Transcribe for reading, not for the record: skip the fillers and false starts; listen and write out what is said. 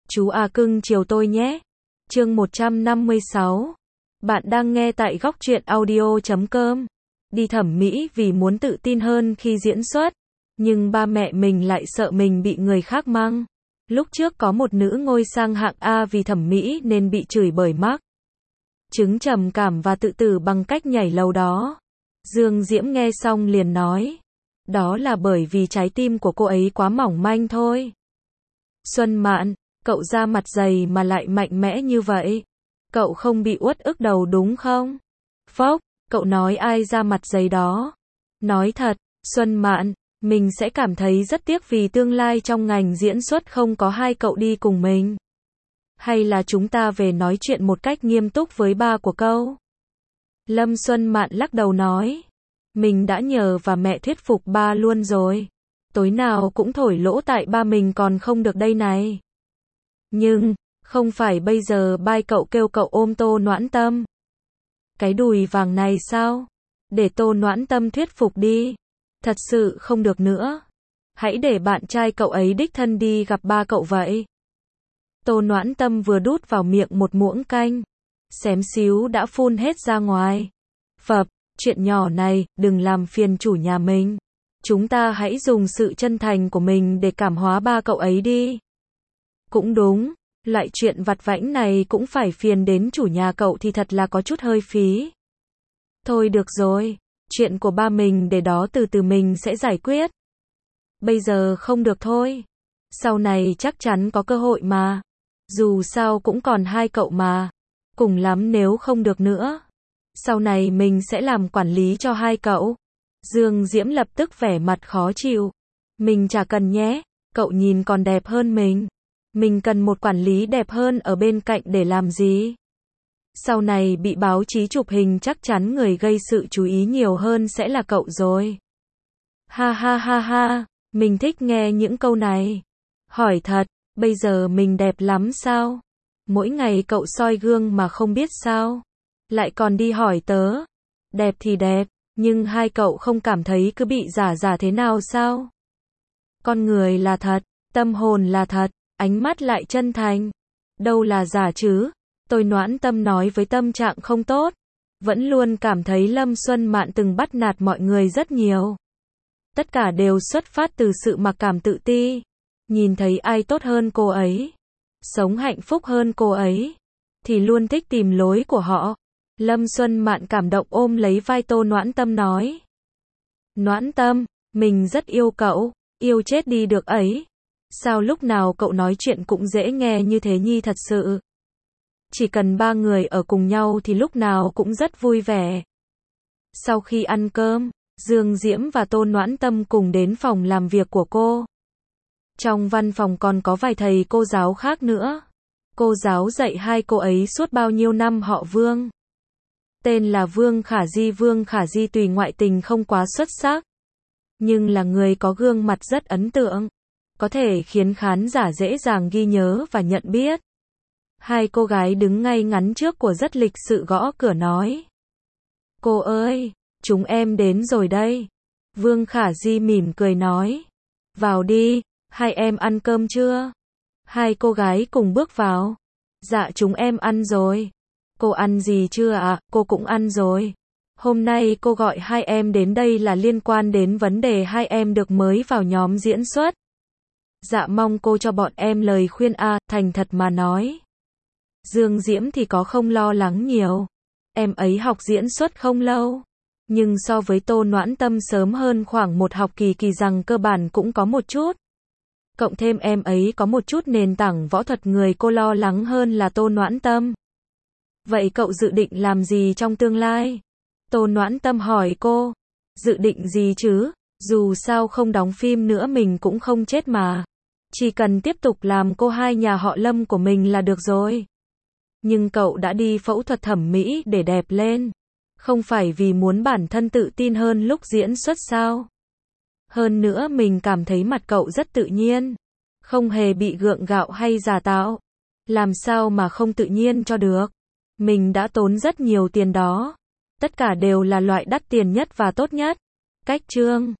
Chú A cưng chiều tôi nhé. Chương 156. Bạn đang nghe tại góc truyện audio.com. Đi thẩm mỹ vì muốn tự tin hơn khi diễn xuất, nhưng ba mẹ mình lại sợ mình bị người khác mắng. Lúc trước có một nữ ngôi sang hạng A vì thẩm mỹ nên bị chửi bởi Mark chứng trầm cảm và tự tử bằng cách nhảy lầu đó. Dương Diễm nghe xong liền nói, đó là bởi vì trái tim của cô ấy quá mỏng manh thôi. Xuân Mạn, cậu ra mặt dày mà lại mạnh mẽ như vậy. Cậu không bị uất ức đầu đúng không? Phốc, cậu nói ai ra mặt dày đó? Nói thật, Xuân Mạn, mình sẽ cảm thấy rất tiếc vì tương lai trong ngành diễn xuất không có hai cậu đi cùng mình. Hay là chúng ta về nói chuyện một cách nghiêm túc với ba của cậu? Lâm Xuân Mạn lắc đầu nói, mình đã nhờ và mẹ thuyết phục ba luôn rồi. Tối nào cũng thổi lỗ tại ba mình còn không được đây này. Nhưng, không phải bây giờ bai cậu kêu cậu ôm Tô Noãn Tâm. Cái đùi vàng này sao? Để Tô Noãn Tâm thuyết phục đi. Thật sự không được nữa. Hãy để bạn trai cậu ấy đích thân đi gặp ba cậu vậy. Tô Noãn Tâm vừa đút vào miệng một muỗng canh, xém xíu đã phun hết ra ngoài. Phập, chuyện nhỏ này, đừng làm phiền chủ nhà mình. Chúng ta hãy dùng sự chân thành của mình để cảm hóa ba cậu ấy đi. Cũng đúng, loại chuyện vặt vãnh này cũng phải phiền đến chủ nhà cậu thì thật là có chút hơi phí. Thôi được rồi, chuyện của ba mình để đó từ từ mình sẽ giải quyết. Bây giờ không được thôi. Sau này chắc chắn có cơ hội mà. Dù sao cũng còn hai cậu mà. Cùng lắm nếu không được nữa. Sau này mình sẽ làm quản lý cho hai cậu. Dương Diễm lập tức vẻ mặt khó chịu. Mình chả cần nhé, cậu nhìn còn đẹp hơn mình. Mình cần một quản lý đẹp hơn ở bên cạnh để làm gì? Sau này bị báo chí chụp hình chắc chắn người gây sự chú ý nhiều hơn sẽ là cậu rồi. Ha ha ha ha, mình thích nghe những câu này. Hỏi thật, bây giờ mình đẹp lắm sao? Mỗi ngày cậu soi gương mà không biết sao? Lại còn đi hỏi tớ. Đẹp thì đẹp, nhưng hai cậu không cảm thấy cứ bị giả thế nào sao? Con người là thật, tâm hồn là thật, ánh mắt lại chân thành. Đâu là giả chứ? Tôi Noãn Tâm nói với tâm trạng không tốt. Vẫn luôn cảm thấy Lâm Xuân Mạn từng bắt nạt mọi người rất nhiều. Tất cả đều xuất phát từ sự mặc cảm tự ti. Nhìn thấy ai tốt hơn cô ấy, sống hạnh phúc hơn cô ấy, thì luôn thích tìm lối của họ. Lâm Xuân Mạn cảm động ôm lấy vai Tô Noãn Tâm nói. Noãn Tâm, mình rất yêu cậu, yêu chết đi được ấy. Sao lúc nào cậu nói chuyện cũng dễ nghe như thế nhi thật sự. Chỉ cần ba người ở cùng nhau thì lúc nào cũng rất vui vẻ. Sau khi ăn cơm, Dương Diễm và Tô Noãn Tâm cùng đến phòng làm việc của cô. Trong văn phòng còn có vài thầy cô giáo khác nữa. Cô giáo dạy hai cô ấy suốt bao nhiêu năm họ Vương. Tên là Vương Khả Di tùy ngoại tình không quá xuất sắc, nhưng là người có gương mặt rất ấn tượng, có thể khiến khán giả dễ dàng ghi nhớ và nhận biết. Hai cô gái đứng ngay ngắn trước của rất lịch sự gõ cửa nói. Cô ơi, chúng em đến rồi đây. Vương Khả Di mỉm cười nói. Vào đi, hai em ăn cơm chưa? Hai cô gái cùng bước vào. Dạ chúng em ăn rồi. Cô ăn gì chưa ạ? Cô cũng ăn rồi. Hôm nay cô gọi hai em đến đây là liên quan đến vấn đề hai em được mới vào nhóm diễn xuất. Dạ mong cô cho bọn em lời khuyên thành thật mà nói. Dương Diễm thì có không lo lắng nhiều. Em ấy học diễn xuất không lâu. Nhưng so với Tô Noãn Tâm sớm hơn khoảng một học kỳ rằng cơ bản cũng có một chút. Cộng thêm em ấy có một chút nền tảng võ thuật người cô lo lắng hơn là Tô Noãn Tâm. Vậy cậu dự định làm gì trong tương lai? Tô Noãn Tâm hỏi cô. Dự định gì chứ? Dù sao không đóng phim nữa mình cũng không chết mà. Chỉ cần tiếp tục làm cô hai nhà họ Lâm của mình là được rồi. Nhưng cậu đã đi phẫu thuật thẩm mỹ để đẹp lên. Không phải vì muốn bản thân tự tin hơn lúc diễn xuất sao? Hơn nữa mình cảm thấy mặt cậu rất tự nhiên. Không hề bị gượng gạo hay giả tạo. Làm sao mà không tự nhiên cho được? Mình đã tốn rất nhiều tiền đó. Tất cả đều là loại đắt tiền nhất và tốt nhất. Cách trương.